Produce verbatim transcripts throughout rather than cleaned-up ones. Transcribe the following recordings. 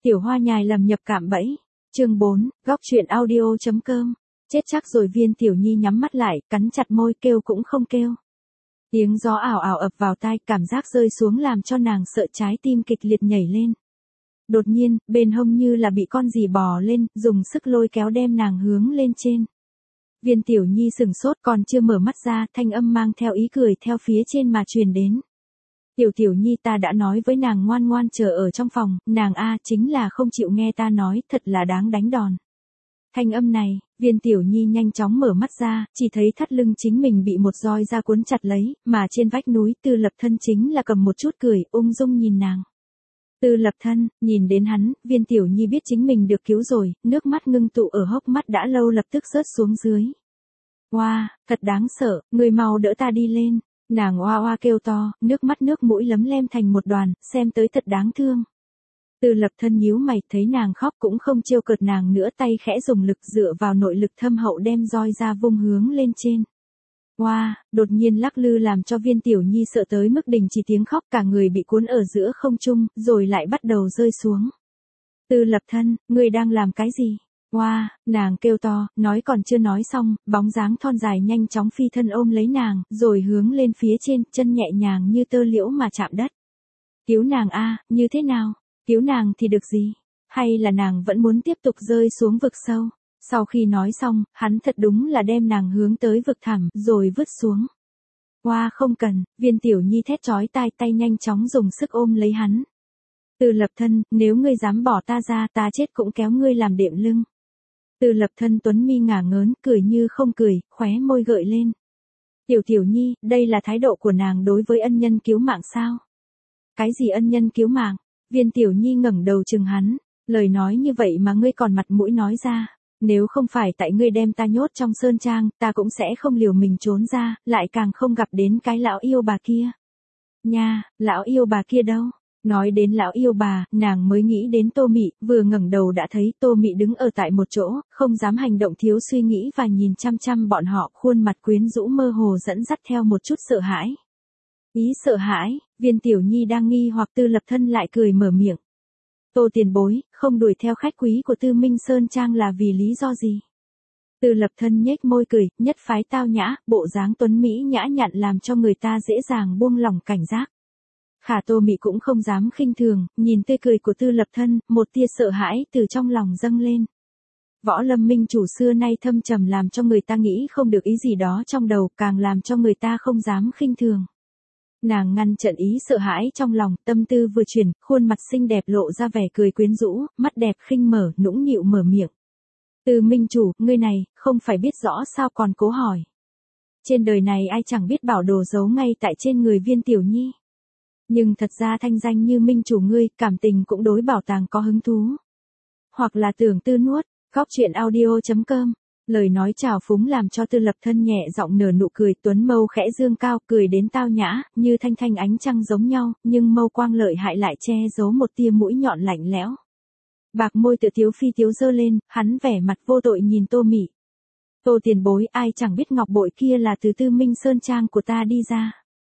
Tiểu Hoa nhài lầm nhập cạm bẫy. Chương bốn, góc truyện audio chấm com. Chết chắc rồi. Viên Tiểu Nhi nhắm mắt lại, cắn chặt môi, kêu cũng không kêu. Tiếng gió ảo ảo ập vào tai, cảm giác rơi xuống làm cho nàng sợ trái tim kịch liệt nhảy lên. Đột nhiên, bên hông như là bị con gì bò lên, dùng sức lôi kéo đem nàng hướng lên trên. Viên Tiểu Nhi sừng sốt, còn chưa mở mắt ra, thanh âm mang theo ý cười theo phía trên mà truyền đến. Tiểu Tiểu Nhi, ta đã nói với nàng ngoan ngoan chờ ở trong phòng, nàng a chính là không chịu nghe ta nói, thật là đáng đánh đòn. Thanh âm này, Viên Tiểu Nhi nhanh chóng mở mắt ra, chỉ thấy thắt lưng chính mình bị một roi da cuốn chặt lấy, mà trên vách núi Tư Lập Thân chính là cầm một chút cười, ung dung nhìn nàng. Tư Lập Thân, nhìn đến hắn, Viên Tiểu Nhi biết chính mình được cứu rồi, nước mắt ngưng tụ ở hốc mắt đã lâu lập tức rớt xuống dưới. Oa, wow, thật đáng sợ, người mau đỡ ta đi lên. Nàng oa oa kêu to, nước mắt nước mũi lấm lem thành một đoàn, xem tới thật đáng thương. Tư Lập Thân nhíu mày, thấy nàng khóc cũng không trêu cợt nàng nữa, tay khẽ dùng lực dựa vào nội lực thâm hậu đem roi ra vung hướng lên trên. Oa, wow, đột nhiên lắc lư làm cho Viên Tiểu Nhi sợ tới mức đình chỉ tiếng khóc, cả người bị cuốn ở giữa không trung, rồi lại bắt đầu rơi xuống. Tư Lập Thân, ngươi đang làm cái gì? Oa, wow, nàng kêu to, nói còn chưa nói xong, bóng dáng thon dài nhanh chóng phi thân ôm lấy nàng, rồi hướng lên phía trên, chân nhẹ nhàng như tơ liễu mà chạm đất. Cứu nàng a, như thế nào? Cứu nàng thì được gì? Hay là nàng vẫn muốn tiếp tục rơi xuống vực sâu? Sau khi nói xong, hắn thật đúng là đem nàng hướng tới vực thẳm, rồi vứt xuống. Oa, wow, không cần, Viên Tiểu Nhi thét chói tai, tay nhanh chóng dùng sức ôm lấy hắn. Tư Lập Thân, nếu ngươi dám bỏ ta ra, ta chết cũng kéo ngươi làm đệm lưng. Tư Lập Thân tuấn mi ngả ngớn, cười như không cười, khóe môi gợi lên. Tiểu Tiểu Nhi, đây là thái độ của nàng đối với ân nhân cứu mạng sao? Cái gì ân nhân cứu mạng? Viên Tiểu Nhi ngẩng đầu chừng hắn, lời nói như vậy mà ngươi còn mặt mũi nói ra. Nếu không phải tại ngươi đem ta nhốt trong sơn trang, ta cũng sẽ không liều mình trốn ra, lại càng không gặp đến cái lão yêu bà kia. Nha, lão yêu bà kia đâu? Nói đến lão yêu bà, nàng mới nghĩ đến Tô Mị, vừa ngẩng đầu đã thấy Tô Mị đứng ở tại một chỗ, không dám hành động, thiếu suy nghĩ và nhìn chăm chăm bọn họ, khuôn mặt quyến rũ mơ hồ dẫn dắt theo một chút sợ hãi. Ý sợ hãi, Viên Tiểu Nhi đang nghi hoặc, Tư Lập Thân lại cười mở miệng. Tô tiền bối, không đuổi theo khách quý của Tư Minh Sơn Trang là vì lý do gì? Tư Lập Thân nhếch môi cười, nhất phái tao nhã, bộ dáng tuấn mỹ nhã nhặn làm cho người ta dễ dàng buông lỏng cảnh giác. Khả Tô Mị cũng không dám khinh thường, nhìn tươi cười của Tư Lập Thân, một tia sợ hãi từ trong lòng dâng lên. Võ Lâm Minh chủ xưa nay thâm trầm làm cho người ta nghĩ không được ý gì đó trong đầu, càng làm cho người ta không dám khinh thường. Nàng ngăn chặn ý sợ hãi trong lòng, tâm tư vừa chuyển, khuôn mặt xinh đẹp lộ ra vẻ cười quyến rũ, mắt đẹp khinh mở, nũng nịu mở miệng. Tư Minh chủ, ngươi này, không phải biết rõ sao còn cố hỏi. Trên đời này ai chẳng biết bảo đồ giấu ngay tại trên người Viên Tiểu Nhi. Nhưng thật ra thanh danh như Minh chủ ngươi, cảm tình cũng đối bảo tàng có hứng thú. Hoặc là tưởng tư nuốt, góc truyện audio chấm com. Lời nói trào phúng làm cho Tư Lập Thân nhẹ giọng nở nụ cười, tuấn mâu khẽ dương cao, cười đến tao nhã, như thanh thanh ánh trăng giống nhau, nhưng mâu quang lợi hại lại che giấu một tia mũi nhọn lạnh lẽo. Bạc môi tự tiếu phi tiếu giơ lên, hắn vẻ mặt vô tội nhìn Tô Mị. Tô tiền bối, ai chẳng biết ngọc bội kia là từ Tư Minh Sơn Trang của ta đi ra.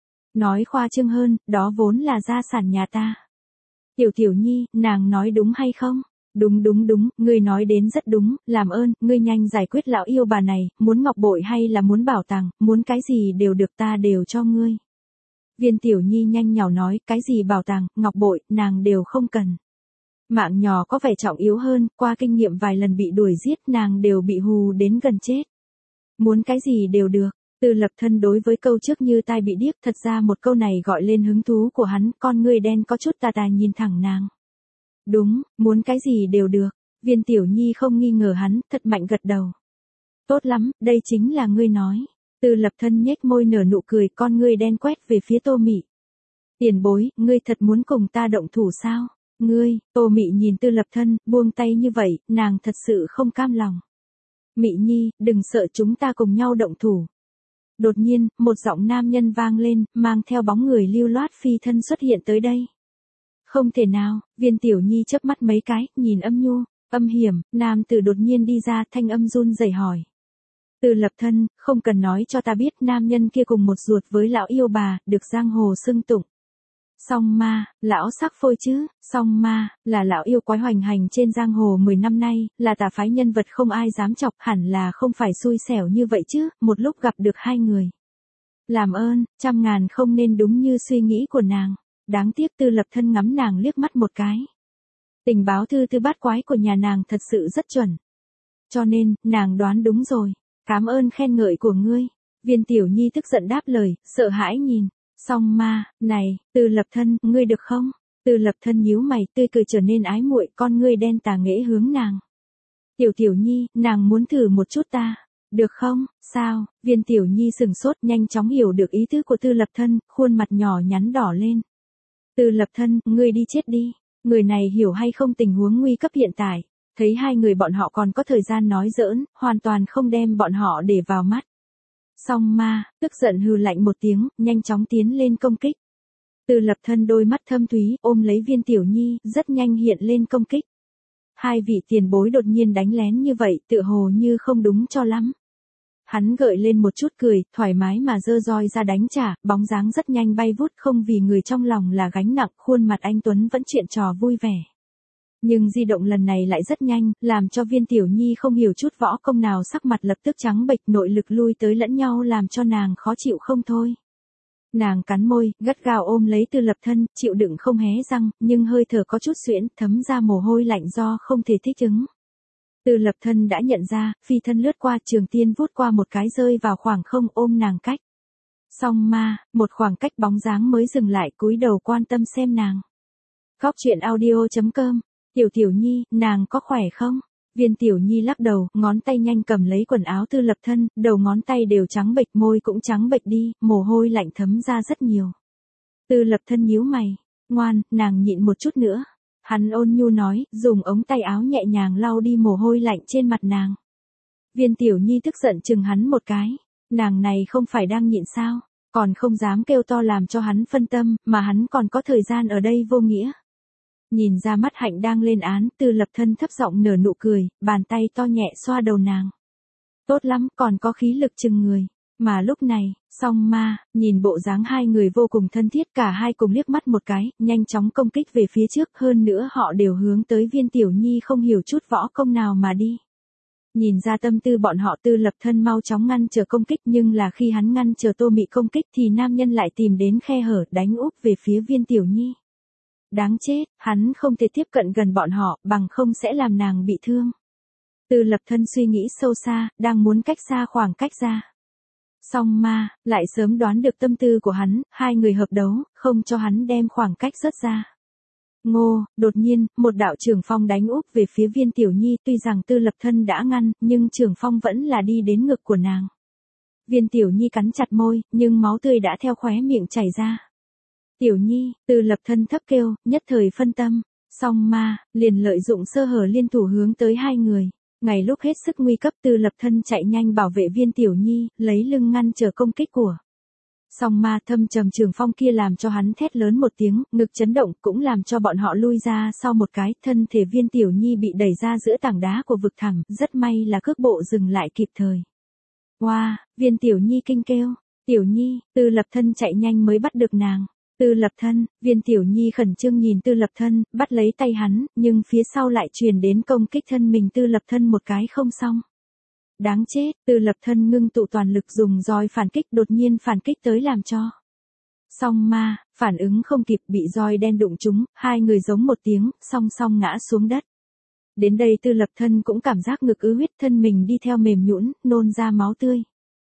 Nói khoa trương hơn, đó vốn là gia sản nhà ta. Tiểu Tiểu Nhi, nàng nói đúng hay không? Đúng đúng đúng, ngươi nói đến rất đúng, làm ơn, ngươi nhanh giải quyết lão yêu bà này, muốn ngọc bội hay là muốn bảo tàng, muốn cái gì đều được, ta đều cho ngươi. Viên Tiểu Nhi nhanh nhảu nói, cái gì bảo tàng, ngọc bội, nàng đều không cần. Mạng nhỏ có vẻ trọng yếu hơn, qua kinh nghiệm vài lần bị đuổi giết, nàng đều bị hù đến gần chết. Muốn cái gì đều được. Tư Lập Thân đối với câu trước như tai bị điếc, thật ra một câu này gọi lên hứng thú của hắn, con ngươi đen có chút tà tà nhìn thẳng nàng. Đúng, muốn cái gì đều được. Viên Tiểu Nhi không nghi ngờ hắn, thật mạnh gật đầu. Tốt lắm, đây chính là ngươi nói. Tư Lập Thân nhếch môi nở nụ cười, con ngươi đen quét về phía Tô Mị. Tiền bối, ngươi thật muốn cùng ta động thủ sao? Ngươi, Tô Mị nhìn Tư Lập Thân, buông tay như vậy, nàng thật sự không cam lòng. Mị Nhi, đừng sợ, chúng ta cùng nhau động thủ. Đột nhiên, một giọng nam nhân vang lên, mang theo bóng người lưu loát phi thân xuất hiện tới đây. Không thể nào, Viên Tiểu Nhi chớp mắt mấy cái, nhìn âm nhu, âm hiểm, nam tử đột nhiên đi ra, thanh âm run rẩy hỏi. Tư Lập Thân, không cần nói cho ta biết, nam nhân kia cùng một ruột với lão yêu bà, được giang hồ xưng tụng. Song ma, lão sắc phôi chứ, song ma, là lão yêu quái hoành hành trên giang hồ mười năm nay, là tà phái nhân vật không ai dám chọc, hẳn là không phải xui xẻo như vậy chứ, một lúc gặp được hai người. Làm ơn, trăm ngàn không nên đúng như suy nghĩ của nàng. Đáng tiếc Tư Lập Thân ngắm nàng liếc mắt một cái. Tình báo thư tư bát quái của nhà nàng thật sự rất chuẩn. Cho nên, nàng đoán đúng rồi. Cảm ơn khen ngợi của ngươi. Viên Tiểu Nhi tức giận đáp lời, sợ hãi nhìn. Song ma, này, Tư Lập Thân, ngươi được không? Tư Lập Thân nhíu mày, tươi cười trở nên ái muội, con ngươi đen tà nghễ hướng nàng. Tiểu Tiểu Nhi, nàng muốn thử một chút ta. Được không? Sao? Viên Tiểu Nhi sừng sốt, nhanh chóng hiểu được ý tứ của Tư Lập Thân, khuôn mặt nhỏ nhắn đỏ lên. Tư Lập Thân, ngươi đi chết đi. Người này hiểu hay không tình huống nguy cấp hiện tại. Thấy hai người bọn họ còn có thời gian nói giỡn, hoàn toàn không đem bọn họ để vào mắt. Song ma, tức giận hừ lạnh một tiếng, nhanh chóng tiến lên công kích. Tư Lập Thân đôi mắt thâm thúy, ôm lấy Viên Tiểu Nhi, rất nhanh hiện lên công kích. Hai vị tiền bối đột nhiên đánh lén như vậy, tựa hồ như không đúng cho lắm. Hắn gợi lên một chút cười, thoải mái mà giơ roi ra đánh trả, bóng dáng rất nhanh bay vút, không vì người trong lòng là gánh nặng, khuôn mặt anh Tuấn vẫn chuyện trò vui vẻ. Nhưng di động lần này lại rất nhanh, làm cho Viên Tiểu Nhi không hiểu chút võ công nào, sắc mặt lập tức trắng bệch, nội lực lui tới lẫn nhau làm cho nàng khó chịu không thôi. Nàng cắn môi, gắt gao ôm lấy Tư Lập Thân, chịu đựng không hé răng, nhưng hơi thở có chút xuyễn, thấm ra mồ hôi lạnh do không thể thích ứng. Tư Lập Thân đã nhận ra, phi thân lướt qua, trường tiên vút qua một cái rơi vào khoảng không, ôm nàng cách. Song ma, một khoảng cách bóng dáng mới dừng lại, cúi đầu quan tâm xem nàng. Góc truyện audio chấm com. Tiểu Tiểu Nhi, nàng có khỏe không? Viên Tiểu Nhi lắc đầu, ngón tay nhanh cầm lấy quần áo Tư Lập Thân, đầu ngón tay đều trắng bệch, môi cũng trắng bệch đi, mồ hôi lạnh thấm ra rất nhiều. Tư Lập Thân nhíu mày, ngoan, nàng nhịn một chút nữa. Hắn ôn nhu nói, dùng ống tay áo nhẹ nhàng lau đi mồ hôi lạnh trên mặt nàng. Viên Tiểu Nhi tức giận chừng hắn một cái, nàng này không phải đang nhịn sao, còn không dám kêu to làm cho hắn phân tâm, mà hắn còn có thời gian ở đây vô nghĩa. Nhìn ra mắt hạnh đang lên án, Tư Lập Thân thấp giọng nở nụ cười, bàn tay to nhẹ xoa đầu nàng. Tốt lắm, còn có khí lực chừng người. Mà lúc này, song ma, nhìn bộ dáng hai người vô cùng thân thiết, cả hai cùng liếc mắt một cái, nhanh chóng công kích về phía trước, hơn nữa họ đều hướng tới Viên Tiểu Nhi không hiểu chút võ công nào mà đi. Nhìn ra tâm tư bọn họ, Tư Lập Thân mau chóng ngăn chờ công kích, nhưng là khi hắn ngăn chờ Tô Mị công kích thì nam nhân lại tìm đến khe hở, đánh úp về phía Viên Tiểu Nhi. Đáng chết, hắn không thể tiếp cận gần bọn họ, bằng không sẽ làm nàng bị thương. Tư Lập Thân suy nghĩ sâu xa, đang muốn cách xa khoảng cách ra. Song ma, lại sớm đoán được tâm tư của hắn, hai người hợp đấu, không cho hắn đem khoảng cách rớt ra. Ngô, đột nhiên, một đạo trường phong đánh úp về phía Viên Tiểu Nhi, tuy rằng Tư Lập Thân đã ngăn, nhưng trường phong vẫn là đi đến ngực của nàng. Viên Tiểu Nhi cắn chặt môi, nhưng máu tươi đã theo khóe miệng chảy ra. Tiểu Nhi, Tư Lập Thân thấp kêu, nhất thời phân tâm. Song ma, liền lợi dụng sơ hở liên thủ hướng tới hai người. Ngày lúc hết sức nguy cấp, Tư Lập Thân chạy nhanh bảo vệ Viên Tiểu Nhi, lấy lưng ngăn trở công kích của. Song ma thâm trầm trường phong kia làm cho hắn thét lớn một tiếng, ngực chấn động, cũng làm cho bọn họ lui ra sau một cái, thân thể Viên Tiểu Nhi bị đẩy ra giữa tảng đá của vực thẳm, rất may là cước bộ dừng lại kịp thời. Wow, Viên Tiểu Nhi kinh kêu, Tiểu Nhi, Tư Lập Thân chạy nhanh mới bắt được nàng. Tư Lập Thân, Viên Tiểu Nhi khẩn trương nhìn Tư Lập Thân, bắt lấy tay hắn, nhưng phía sau lại truyền đến công kích thân mình Tư Lập Thân một cái không xong. Đáng chết, Tư Lập Thân ngưng tụ toàn lực dùng roi phản kích, đột nhiên phản kích tới làm cho. Song ma, phản ứng không kịp, bị roi đen đụng trúng, hai người giống một tiếng, song song ngã xuống đất. Đến đây Tư Lập Thân cũng cảm giác ngực ứ huyết, thân mình đi theo mềm nhũn, nôn ra máu tươi.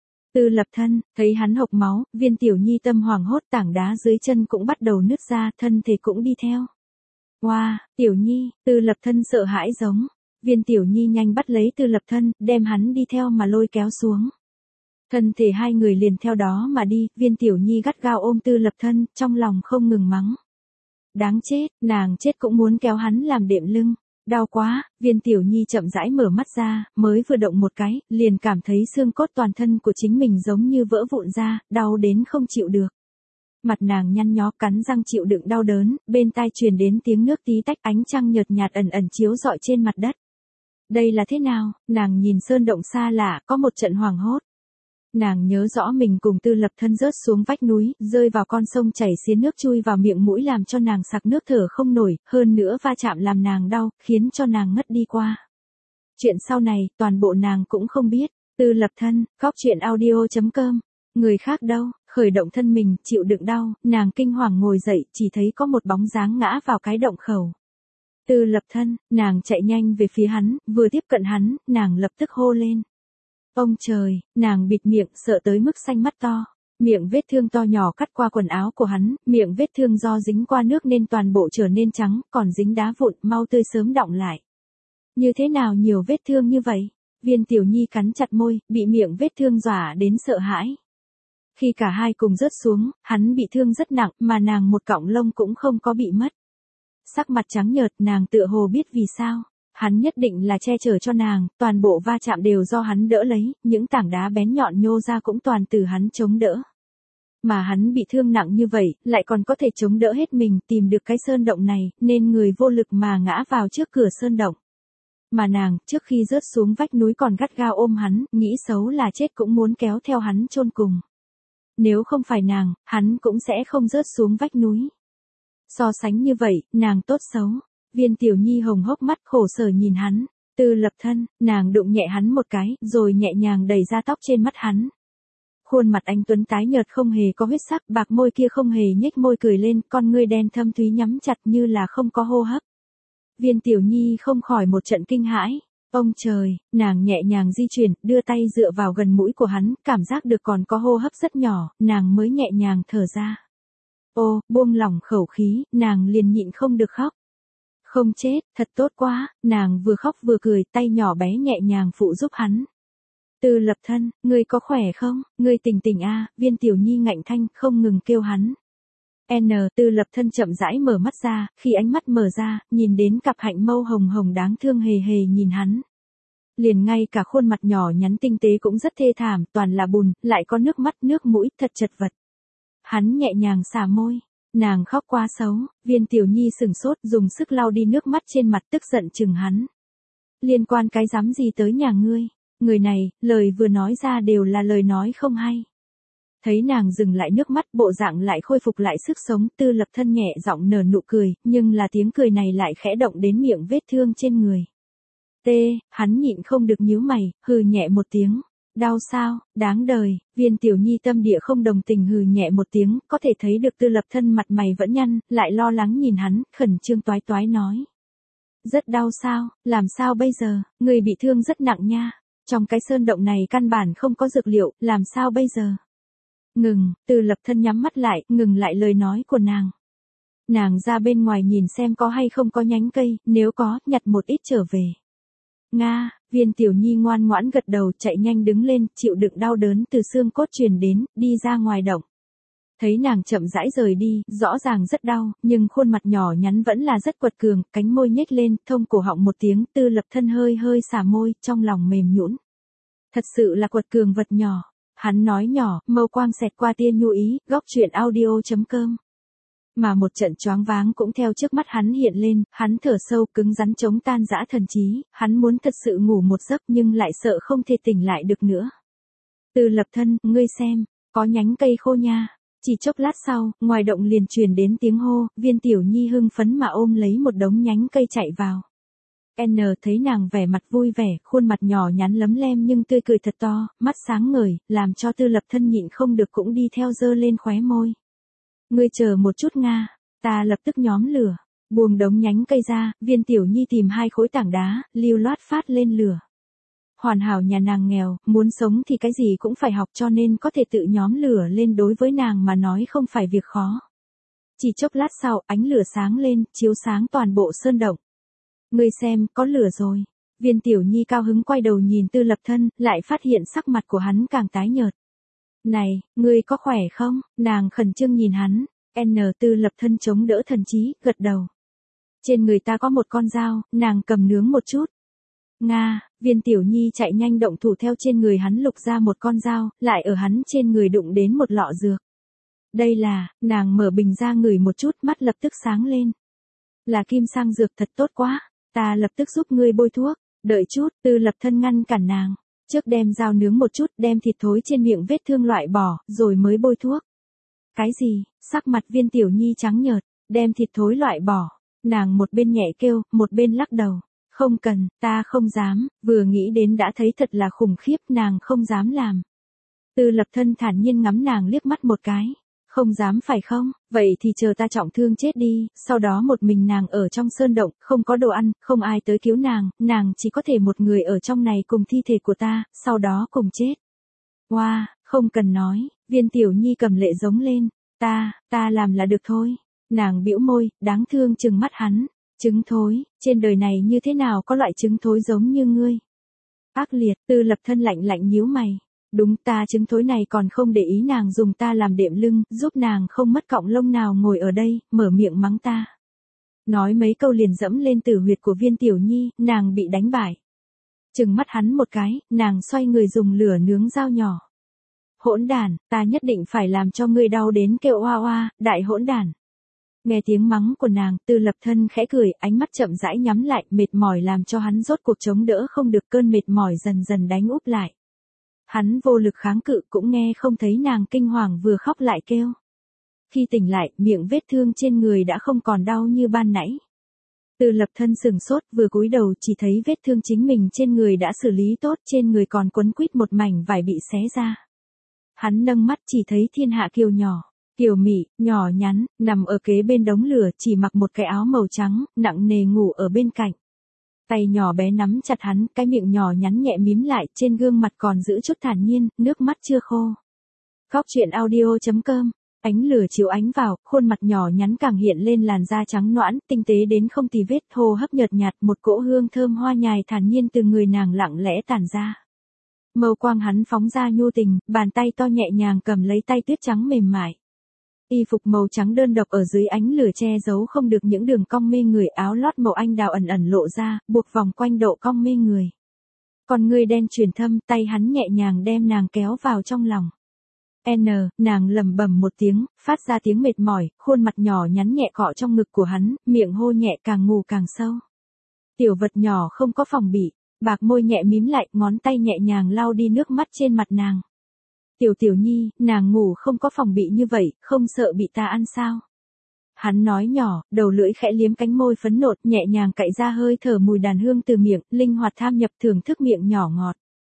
Tư Lập Thân, thấy hắn hộc máu, Viên Tiểu Nhi tâm hoảng hốt, tảng đá dưới chân cũng bắt đầu nứt ra, thân thể cũng đi theo. Wow, Tiểu Nhi, Tư Lập Thân sợ hãi giống. Viên Tiểu Nhi nhanh bắt lấy Tư Lập Thân, đem hắn đi theo mà lôi kéo xuống. Thân thể hai người liền theo đó mà đi, Viên Tiểu Nhi gắt gao ôm Tư Lập Thân, trong lòng không ngừng mắng. Đáng chết, nàng chết cũng muốn kéo hắn làm đệm lưng. Đau quá, Viên Tiểu Nhi chậm rãi mở mắt ra, mới vừa động một cái, liền cảm thấy xương cốt toàn thân của chính mình giống như vỡ vụn ra, đau đến không chịu được. Mặt nàng nhăn nhó, cắn răng chịu đựng đau đớn, bên tai truyền đến tiếng nước tí tách, ánh trăng nhợt nhạt ẩn ẩn chiếu rọi trên mặt đất. Đây là thế nào? Nàng nhìn sơn động xa lạ, có một trận hoảng hốt. Nàng nhớ rõ mình cùng Tư Lập Thân rớt xuống vách núi, rơi vào con sông chảy xiến nước chui vào miệng mũi làm cho nàng sặc nước thở không nổi, hơn nữa va chạm làm nàng đau, khiến cho nàng ngất đi qua. Chuyện sau này, toàn bộ nàng cũng không biết. Tư Lập Thân, góc chuyện audio chấm com. Người khác đâu, khởi động thân mình, chịu đựng đau, nàng kinh hoàng ngồi dậy, chỉ thấy có một bóng dáng ngã vào cái động khẩu. Tư Lập Thân, nàng chạy nhanh về phía hắn, vừa tiếp cận hắn, nàng lập tức hô lên. Ông trời, nàng bịt miệng, sợ tới mức xanh mắt to. Miệng vết thương to nhỏ cắt qua quần áo của hắn, miệng vết thương do dính qua nước nên toàn bộ trở nên trắng, còn dính đá vụn, mau tươi sớm đọng lại. Như thế nào nhiều vết thương như vậy? Viên Tiểu Nhi cắn chặt môi, bị miệng vết thương dọa đến sợ hãi. Khi cả hai cùng rớt xuống, hắn bị thương rất nặng, mà nàng một cọng lông cũng không có bị mất. Sắc mặt trắng nhợt, nàng tựa hồ biết vì sao. Hắn nhất định là che chở cho nàng, toàn bộ va chạm đều do hắn đỡ lấy, những tảng đá bén nhọn nhô ra cũng toàn từ hắn chống đỡ. Mà hắn bị thương nặng như vậy, lại còn có thể chống đỡ hết mình, tìm được cái sơn động này, nên người vô lực mà ngã vào trước cửa sơn động. Mà nàng, trước khi rớt xuống vách núi còn gắt gao ôm hắn, nghĩ xấu là chết cũng muốn kéo theo hắn chôn cùng. Nếu không phải nàng, hắn cũng sẽ không rớt xuống vách núi. So sánh như vậy, nàng tốt xấu. Viên Tiểu Nhi hồng hốc mắt khổ sở nhìn hắn. Tư Lập Thân, nàng đụng nhẹ hắn một cái, rồi nhẹ nhàng đẩy ra tóc trên mắt hắn. Khuôn mặt anh tuấn tái nhợt không hề có huyết sắc, bạc môi kia không hề nhếch môi cười lên, con ngươi đen thâm thúy nhắm chặt như là không có hô hấp. Viên Tiểu Nhi không khỏi một trận kinh hãi. Ông trời, nàng nhẹ nhàng di chuyển, đưa tay dựa vào gần mũi của hắn, cảm giác được còn có hô hấp rất nhỏ, nàng mới nhẹ nhàng thở ra. Ô, buông lỏng khẩu khí, nàng liền nhịn không được khóc. Không chết, thật tốt quá, nàng vừa khóc vừa cười, tay nhỏ bé nhẹ nhàng phụ giúp hắn. Tư Lập Thân, ngươi có khỏe không, ngươi tỉnh tỉnh a, Viên Tiểu Nhi ngạnh thanh, không ngừng kêu hắn. N, Tư Lập Thân chậm rãi mở mắt ra, khi ánh mắt mở ra, nhìn đến cặp hạnh mâu hồng hồng đáng thương hề hề nhìn hắn. Liền ngay cả khuôn mặt nhỏ nhắn tinh tế cũng rất thê thảm, toàn là bùn, lại có nước mắt nước mũi, thật chật vật. Hắn nhẹ nhàng xả môi. Nàng khóc quá xấu, Viên Tiểu Nhi sừng sốt dùng sức lau đi nước mắt trên mặt tức giận chừng hắn. Liên quan cái dám gì tới nhà ngươi, người này, lời vừa nói ra đều là lời nói không hay. Thấy nàng dừng lại nước mắt bộ dạng lại khôi phục lại sức sống, Tư Lập Thân nhẹ giọng nở nụ cười, nhưng là tiếng cười này lại khẽ động đến miệng vết thương trên người. Tê, hắn nhịn không được nhíu mày, hừ nhẹ một tiếng. Đau sao, đáng đời, Viên Tiểu Nhi tâm địa không đồng tình hừ nhẹ một tiếng, có thể thấy được Tư Lập Thân mặt mày vẫn nhăn, lại lo lắng nhìn hắn, khẩn trương toái toái nói. Rất đau sao, làm sao bây giờ, người bị thương rất nặng nha, trong cái sơn động này căn bản không có dược liệu, làm sao bây giờ? Ngừng, Tư Lập Thân nhắm mắt lại, ngừng lại lời nói của nàng. Nàng ra bên ngoài nhìn xem có hay không có nhánh cây, nếu có, nhặt một ít trở về. Nga, Viên Tiểu Nhi ngoan ngoãn gật đầu chạy nhanh đứng lên, chịu đựng đau đớn từ xương cốt truyền đến, đi ra ngoài động. Thấy nàng chậm rãi rời đi, rõ ràng rất đau, nhưng khuôn mặt nhỏ nhắn vẫn là rất quật cường, cánh môi nhếch lên, thông cổ họng một tiếng, Tư Lập Thân hơi hơi xả môi, trong lòng mềm nhũn. Thật sự là quật cường vật nhỏ. Hắn nói nhỏ, mâu quang xẹt qua tia nhu ý, góc chuyện audio chấm com. Mà một trận choáng váng cũng theo trước mắt hắn hiện lên, hắn thở sâu cứng rắn chống tan dã thần trí, hắn muốn thật sự ngủ một giấc nhưng lại sợ không thể tỉnh lại được nữa. Tư Lập Thân, ngươi xem, có nhánh cây khô nha. Chỉ chốc lát sau, ngoài động liền truyền đến tiếng hô, Viên Tiểu Nhi hưng phấn mà ôm lấy một đống nhánh cây chạy vào. N thấy nàng vẻ mặt vui vẻ, khuôn mặt nhỏ nhắn lấm lem nhưng tươi cười thật to, mắt sáng ngời, làm cho Tư Lập Thân nhịn không được cũng đi theo dơ lên khóe môi. Ngươi chờ một chút Nga, ta lập tức nhóm lửa, buông đống nhánh cây ra, Viên Tiểu Nhi tìm hai khối tảng đá, lưu loát phát lên lửa. Hoàn hảo nhà nàng nghèo, muốn sống thì cái gì cũng phải học cho nên có thể tự nhóm lửa lên đối với nàng mà nói không phải việc khó. Chỉ chốc lát sau, ánh lửa sáng lên, chiếu sáng toàn bộ sơn động. Ngươi xem, có lửa rồi. Viên Tiểu Nhi cao hứng quay đầu nhìn Tư Lập Thân, lại phát hiện sắc mặt của hắn càng tái nhợt. Này, ngươi có khỏe không? Nàng khẩn trương nhìn hắn. N Tư Lập Thân chống đỡ thần trí, gật đầu. Trên người ta có một con dao, nàng cầm nướng một chút. Nga, Viên Tiểu Nhi chạy nhanh động thủ theo trên người hắn lục ra một con dao, lại ở hắn trên người đụng đến một lọ dược. Đây là, nàng mở bình ra ngửi một chút, mắt lập tức sáng lên. Là kim sang dược thật tốt quá, ta lập tức giúp ngươi bôi thuốc, đợi chút, Tư Lập Thân ngăn cản nàng. Trước đem dao nướng một chút, đem thịt thối trên miệng vết thương loại bỏ, rồi mới bôi thuốc. Cái gì? Sắc mặt Viên Tiểu Nhi trắng nhợt, đem thịt thối loại bỏ. Nàng một bên nhẹ kêu, một bên lắc đầu. Không cần, ta không dám, vừa nghĩ đến đã thấy thật là khủng khiếp, nàng không dám làm. Tư Lập Thân thản nhiên ngắm nàng liếc mắt một cái. Không dám phải không, vậy thì chờ ta trọng thương chết đi, sau đó một mình nàng ở trong sơn động, không có đồ ăn, không ai tới cứu nàng, nàng chỉ có thể một người ở trong này cùng thi thể của ta, sau đó cùng chết. Wow, không cần nói, Viên Tiểu Nhi cầm lệ giống lên, ta, ta làm là được thôi. Nàng bĩu môi, đáng thương trừng mắt hắn, trứng thối, trên đời này như thế nào có loại trứng thối giống như ngươi. Ác liệt, Tư Lập Thân lạnh lạnh nhíu mày. Đúng, ta trứng thối này còn không để ý nàng dùng ta làm đệm lưng, giúp nàng không mất cọng lông nào ngồi ở đây, mở miệng mắng ta. Nói mấy câu liền dẫm lên tử huyệt của Viên Tiểu Nhi, nàng bị đánh bại. Trừng mắt hắn một cái, nàng xoay người dùng lửa nướng dao nhỏ. Hỗn đản, ta nhất định phải làm cho ngươi đau đến kêu oa oa, đại hỗn đản. Nghe tiếng mắng của nàng, Tư Lập Thân khẽ cười, ánh mắt chậm rãi nhắm lại, mệt mỏi làm cho hắn rốt cuộc chống đỡ không được, cơn mệt mỏi dần dần đánh úp lại. Hắn vô lực kháng cự, cũng nghe không thấy nàng kinh hoàng vừa khóc lại kêu. Khi tỉnh lại, miệng vết thương trên người đã không còn đau như ban nãy. Tư Lập Thân sừng sốt, vừa cúi đầu chỉ thấy vết thương chính mình trên người đã xử lý tốt, trên người còn quấn quýt một mảnh vải bị xé ra. Hắn nâng mắt chỉ thấy Thiên Hạ Kiều nhỏ, Kiều mị, nhỏ nhắn, nằm ở kế bên đống lửa, chỉ mặc một cái áo màu trắng, nặng nề ngủ ở bên cạnh. Tay nhỏ bé nắm chặt hắn, cái miệng nhỏ nhắn nhẹ mím lại, trên gương mặt còn giữ chút thản nhiên, nước mắt chưa khô. Góc truyện audio chấm com, ánh lửa chiếu ánh vào, khuôn mặt nhỏ nhắn càng hiện lên làn da trắng nõn, tinh tế đến không tì vết, hô hấp nhợt nhạt, một cỗ hương thơm hoa nhài thản nhiên từ người nàng lặng lẽ tản ra. Mâu quang hắn phóng ra nhu tình, bàn tay to nhẹ nhàng cầm lấy tay tuyết trắng mềm mại. Y phục màu trắng đơn độc ở dưới ánh lửa che giấu không được những đường cong mê người, áo lót màu anh đào ẩn ẩn lộ ra, buộc vòng quanh độ cong mê người. Còn người đen truyền thâm, tay hắn nhẹ nhàng đem nàng kéo vào trong lòng. N, nàng lẩm bẩm một tiếng, phát ra tiếng mệt mỏi, khuôn mặt nhỏ nhắn nhẹ cọ trong ngực của hắn, miệng hô nhẹ càng ngủ càng sâu. Tiểu vật nhỏ không có phòng bị, bạc môi nhẹ mím lại, ngón tay nhẹ nhàng lau đi nước mắt trên mặt nàng. Tiểu Tiểu Nhi, nàng ngủ không có phòng bị như vậy, không sợ bị ta ăn sao? Hắn nói nhỏ, đầu lưỡi khẽ liếm cánh môi phấn nộn, nhẹ nhàng cạy ra hơi thở mùi đàn hương từ miệng, linh hoạt tham nhập thưởng thức miệng nhỏ ngọt.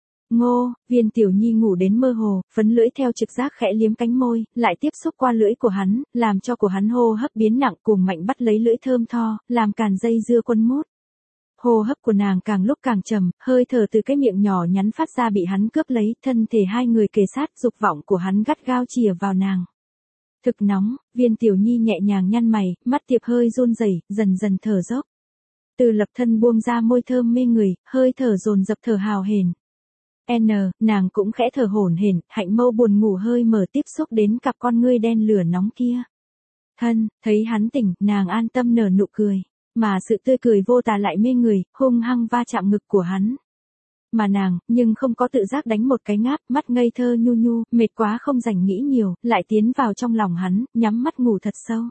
Ngô, Viên Tiểu Nhi ngủ đến mơ hồ, phấn lưỡi theo trực giác khẽ liếm cánh môi, lại tiếp xúc qua lưỡi của hắn, làm cho của hắn hô hấp biến nặng, cùng mạnh bắt lấy lưỡi thơm tho, làm càn dây dưa quân mút. Hô hấp của nàng càng lúc càng trầm, hơi thở từ cái miệng nhỏ nhắn phát ra bị hắn cướp lấy, thân thể hai người kề sát, dục vọng của hắn gắt gao chìa vào nàng. Thực nóng, Viên Tiểu Nhi nhẹ nhàng nhăn mày, mắt tiệp hơi run rẩy, dần dần thở dốc. Tư Lập Thân buông ra môi thơm mê người, hơi thở dồn dập thở hào hển. N, nàng cũng khẽ thở hổn hển, hạnh mâu buồn ngủ hơi mở tiếp xúc đến cặp con ngươi đen lửa nóng kia. Thân, thấy hắn tỉnh, nàng an tâm nở nụ cười. Mà sự tươi cười vô tà lại mê người, hung hăng va chạm ngực của hắn. Mà nàng, nhưng không có tự giác đánh một cái ngáp, mắt ngây thơ nhu nhu, mệt quá không rảnh nghĩ nhiều, lại tiến vào trong lòng hắn, nhắm mắt ngủ thật sâu.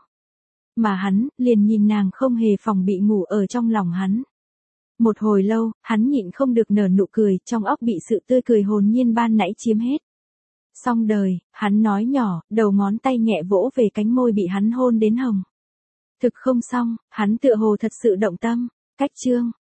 Mà hắn, liền nhìn nàng không hề phòng bị ngủ ở trong lòng hắn. Một hồi lâu, hắn nhịn không được nở nụ cười, trong óc bị sự tươi cười hồn nhiên ban nãy chiếm hết. Xong đời, hắn nói nhỏ, đầu ngón tay nhẹ vỗ về cánh môi bị hắn hôn đến hồng. Thực không xong, hắn tựa hồ thật sự động tâm. Cách chương.